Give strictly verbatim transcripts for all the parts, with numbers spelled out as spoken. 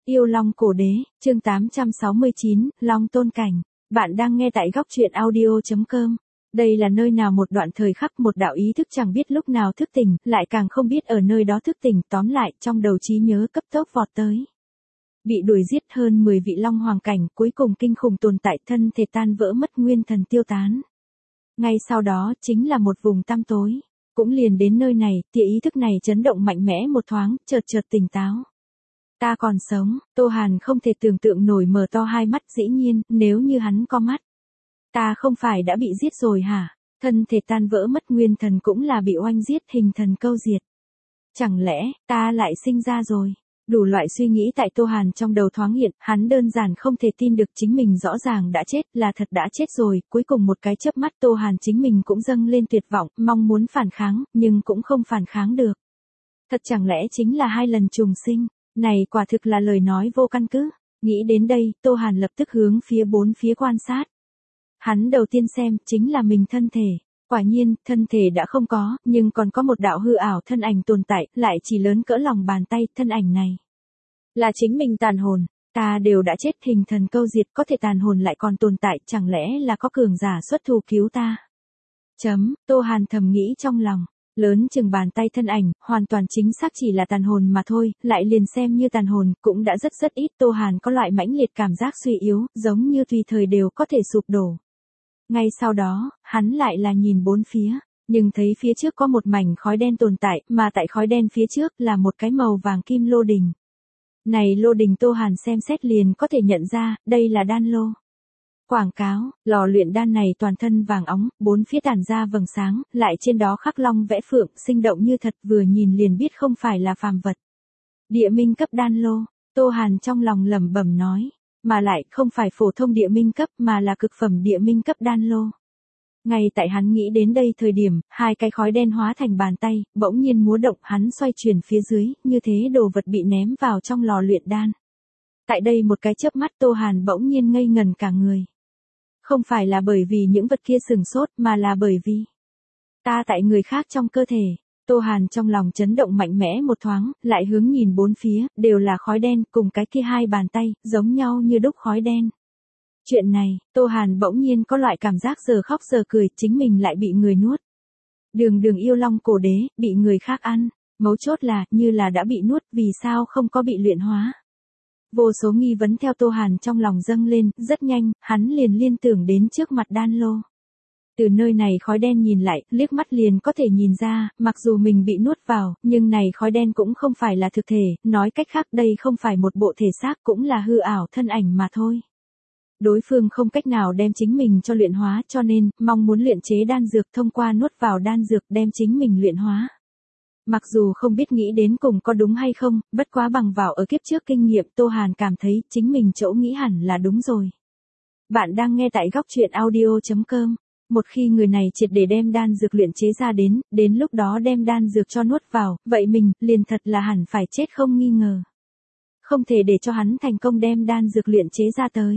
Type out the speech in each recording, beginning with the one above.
Yêu Long Cổ Đế, chương tám trăm sáu mươi chín, Long Tôn Cảnh. Bạn đang nghe tại góc truyện audio chấm com. Đây là nơi nào một đoạn thời khắc một đạo ý thức chẳng biết lúc nào thức tỉnh, lại càng không biết ở nơi đó thức tỉnh, tóm lại trong đầu trí nhớ cấp tốc vọt tới. Bị đuổi giết hơn mười vị Long Hoàng cảnh, cuối cùng kinh khủng tồn tại, thân thể tan vỡ mất, nguyên thần tiêu tán. Ngay sau đó chính là một vùng tăm tối. Cũng liền đến nơi này, tia ý thức này chấn động mạnh mẽ một thoáng, chợt chợt tỉnh táo. Ta còn sống, Tô Hàn không thể tưởng tượng nổi, mở to hai mắt, dĩ nhiên, nếu như hắn có mắt. Ta không phải đã bị giết rồi hả? Thân thể tan vỡ mất, nguyên thần cũng là bị oanh giết, hình thần câu diệt. Chẳng lẽ, ta lại sinh ra rồi? Đủ loại suy nghĩ tại Tô Hàn trong đầu thoáng hiện, hắn đơn giản không thể tin được chính mình rõ ràng đã chết, là thật đã chết rồi, cuối cùng một cái chớp mắt Tô Hàn chính mình cũng dâng lên tuyệt vọng, mong muốn phản kháng, nhưng cũng không phản kháng được. Thật chẳng lẽ chính là hai lần trùng sinh? Này quả thực là lời nói vô căn cứ. Nghĩ đến đây, Tô Hàn lập tức hướng phía bốn phía quan sát. Hắn đầu tiên xem, chính là mình thân thể. Quả nhiên, thân thể đã không có, nhưng còn có một đạo hư ảo thân ảnh tồn tại, lại chỉ lớn cỡ lòng bàn tay, thân ảnh này. Là chính mình tàn hồn, ta đều đã chết, hình thần câu diệt, có thể tàn hồn lại còn tồn tại, chẳng lẽ là có cường giả xuất thủ cứu ta? Chấm, Tô Hàn thầm nghĩ trong lòng. Lớn chừng bàn tay thân ảnh, hoàn toàn chính xác chỉ là tàn hồn mà thôi, lại liền xem như tàn hồn, cũng đã rất rất ít. Tô Hàn có loại mãnh liệt cảm giác suy yếu, giống như tùy thời đều có thể sụp đổ. Ngay sau đó, hắn lại là nhìn bốn phía, nhưng thấy phía trước có một mảnh khói đen tồn tại, mà tại khói đen phía trước là một cái màu vàng kim lô đình. Này lô đình Tô Hàn xem xét liền có thể nhận ra, đây là đan lô. Quảng cáo, lò luyện đan này toàn thân vàng óng, bốn phía tản ra vầng sáng, lại trên đó khắc long vẽ phượng, sinh động như thật, vừa nhìn liền biết không phải là phàm vật. Địa minh cấp đan lô, Tô Hàn trong lòng lẩm bẩm nói, mà lại không phải phổ thông địa minh cấp mà là cực phẩm địa minh cấp đan lô. Ngay tại hắn nghĩ đến đây thời điểm, hai cái khói đen hóa thành bàn tay, bỗng nhiên múa động, hắn xoay chuyển phía dưới, như thế đồ vật bị ném vào trong lò luyện đan. Tại đây một cái chớp mắt Tô Hàn bỗng nhiên ngây ngần cả người. Không phải là bởi vì những vật kia sừng sốt, mà là bởi vì ta tại người khác trong cơ thể. Tô Hàn trong lòng chấn động mạnh mẽ một thoáng, lại hướng nhìn bốn phía, đều là khói đen, cùng cái kia hai bàn tay, giống nhau như đúc khói đen. Chuyện này, Tô Hàn bỗng nhiên có loại cảm giác giờ khóc giờ cười, chính mình lại bị người nuốt. Đường đường yêu long cổ đế, bị người khác ăn, mấu chốt là, như là đã bị nuốt, vì sao không có bị luyện hóa. Vô số nghi vấn theo Tô Hàn trong lòng dâng lên, rất nhanh, hắn liền liên tưởng đến trước mặt đan lô. Từ nơi này khói đen nhìn lại, liếc mắt liền có thể nhìn ra, mặc dù mình bị nuốt vào, nhưng này khói đen cũng không phải là thực thể, nói cách khác đây không phải một bộ thể xác, cũng là hư ảo thân ảnh mà thôi. Đối phương không cách nào đem chính mình cho luyện hóa, cho nên, mong muốn luyện chế đan dược thông qua nuốt vào đan dược đem chính mình luyện hóa. Mặc dù không biết nghĩ đến cùng có đúng hay không, bất quá bằng vào ở kiếp trước kinh nghiệm, Tô Hàn cảm thấy chính mình chỗ nghĩ hẳn là đúng rồi. Bạn đang nghe tại góc truyện audio chấm com. Một khi người này triệt để đem đan dược luyện chế ra đến, đến lúc đó đem đan dược cho nuốt vào, vậy mình, liền thật là hẳn phải chết không nghi ngờ. Không thể để cho hắn thành công đem đan dược luyện chế ra tới.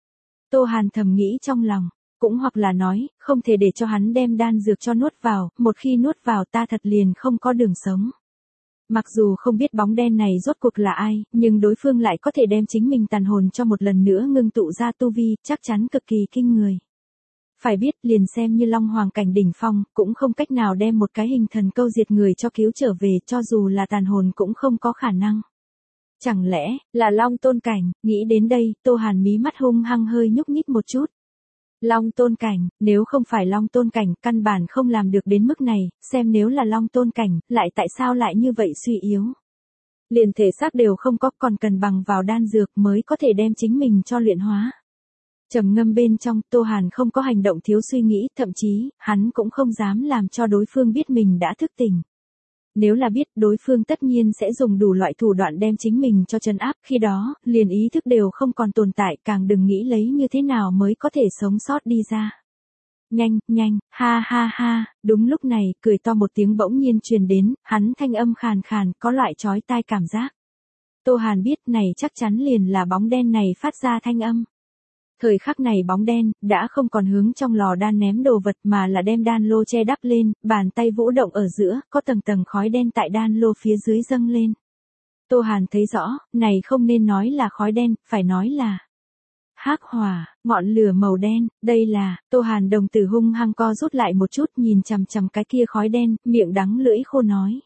Tô Hàn thầm nghĩ trong lòng. Cũng hoặc là nói, không thể để cho hắn đem đan dược cho nuốt vào, một khi nuốt vào ta thật liền không có đường sống. Mặc dù không biết bóng đen này rốt cuộc là ai, nhưng đối phương lại có thể đem chính mình tàn hồn cho một lần nữa ngưng tụ ra tu vi, chắc chắn cực kỳ kinh người. Phải biết, liền xem như Long Hoàng cảnh đỉnh phong, cũng không cách nào đem một cái hình thần câu diệt người cho cứu trở về, cho dù là tàn hồn cũng không có khả năng. Chẳng lẽ, là Long Tôn cảnh, nghĩ đến đây, Tô Hàn mí mắt hung hăng hơi nhúc nhích một chút. Long Tôn cảnh, nếu không phải Long Tôn cảnh, căn bản không làm được đến mức này, xem nếu là Long Tôn cảnh, lại tại sao lại như vậy suy yếu. Liền thể xác đều không có, còn cần bằng vào đan dược mới có thể đem chính mình cho luyện hóa. Trầm ngâm bên trong, Tô Hàn không có hành động thiếu suy nghĩ, thậm chí, hắn cũng không dám làm cho đối phương biết mình đã thức tỉnh. Nếu là biết, đối phương tất nhiên sẽ dùng đủ loại thủ đoạn đem chính mình cho trấn áp, khi đó, liền ý thức đều không còn tồn tại, càng đừng nghĩ lấy như thế nào mới có thể sống sót đi ra. Nhanh, nhanh, ha ha ha, đúng lúc này, cười to một tiếng bỗng nhiên truyền đến, hắn thanh âm khàn khàn, có loại chói tai cảm giác. Tô Hàn biết này chắc chắn liền là bóng đen này phát ra thanh âm. Thời khắc này bóng đen, đã không còn hướng trong lò đan ném đồ vật mà là đem đan lô che đắp lên, bàn tay vũ động ở giữa, có tầng tầng khói đen tại đan lô phía dưới dâng lên. Tô Hàn thấy rõ, này không nên nói là khói đen, phải nói là hắc hỏa, ngọn lửa màu đen, đây là, Tô Hàn đồng tử hung hăng co rút lại một chút nhìn chằm chằm cái kia khói đen, miệng đắng lưỡi khô nói.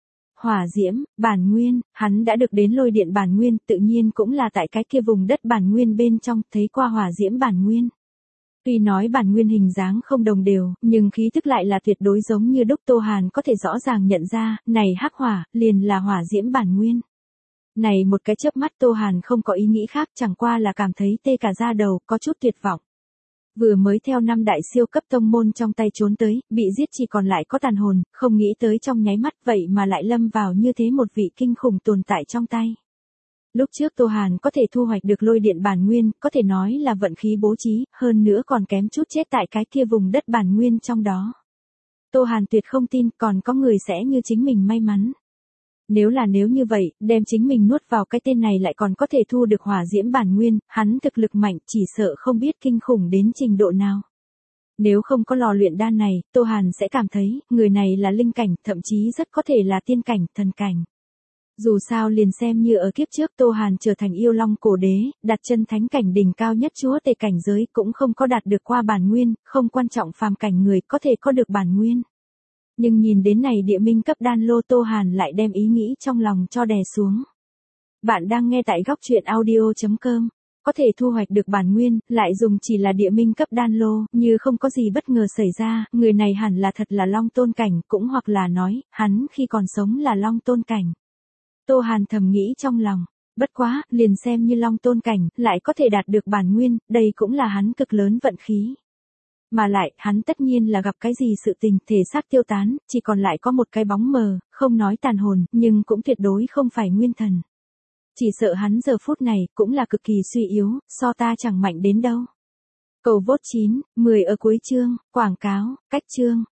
Hỏa diễm, bản nguyên, hắn đã được đến lôi điện bản nguyên, tự nhiên cũng là tại cái kia vùng đất bản nguyên bên trong, thấy qua hỏa diễm bản nguyên. Tuy nói bản nguyên hình dáng không đồng đều, nhưng khí thức lại là tuyệt đối giống như đúc. Tô Hàn có thể rõ ràng nhận ra, này hắc hỏa, liền là hỏa diễm bản nguyên. Này một cái chớp mắt Tô Hàn không có ý nghĩ khác, chẳng qua là cảm thấy tê cả da đầu, có chút tuyệt vọng. Vừa mới theo năm đại siêu cấp tông môn trong tay trốn tới, bị giết chỉ còn lại có tàn hồn, không nghĩ tới trong nháy mắt vậy mà lại lâm vào như thế một vị kinh khủng tồn tại trong tay. Lúc trước Tô Hàn có thể thu hoạch được lôi điện bản nguyên, có thể nói là vận khí bố trí, hơn nữa còn kém chút chết tại cái kia vùng đất bản nguyên trong đó. Tô Hàn tuyệt không tin còn có người sẽ như chính mình may mắn. Nếu là nếu như vậy, đem chính mình nuốt vào cái tên này lại còn có thể thu được hỏa diễm bản nguyên, hắn thực lực mạnh chỉ sợ không biết kinh khủng đến trình độ nào. Nếu không có lò luyện đan này, Tô Hàn sẽ cảm thấy, người này là linh cảnh, thậm chí rất có thể là tiên cảnh, thần cảnh. Dù sao liền xem như ở kiếp trước Tô Hàn trở thành yêu long cổ đế, đặt chân thánh cảnh đỉnh cao nhất chúa tể cảnh giới cũng không có đạt được qua bản nguyên, không quan trọng phàm cảnh người có thể có được bản nguyên. Nhưng nhìn đến này địa minh cấp đan lô Tô Hàn lại đem ý nghĩ trong lòng cho đè xuống. Bạn đang nghe tại góc truyện audio chấm com. Có thể thu hoạch được bản nguyên, lại dùng chỉ là địa minh cấp đan lô, như không có gì bất ngờ xảy ra, người này hẳn là thật là long tôn cảnh, cũng hoặc là nói, hắn khi còn sống là long tôn cảnh. Tô Hàn thầm nghĩ trong lòng, bất quá, liền xem như long tôn cảnh, lại có thể đạt được bản nguyên, đây cũng là hắn cực lớn vận khí. Mà lại, hắn tất nhiên là gặp cái gì sự tình, thể xác tiêu tán, chỉ còn lại có một cái bóng mờ, không nói tàn hồn, nhưng cũng tuyệt đối không phải nguyên thần. Chỉ sợ hắn giờ phút này, cũng là cực kỳ suy yếu, so ta chẳng mạnh đến đâu. Cầu vote chín, mười ở cuối chương, quảng cáo, cách chương.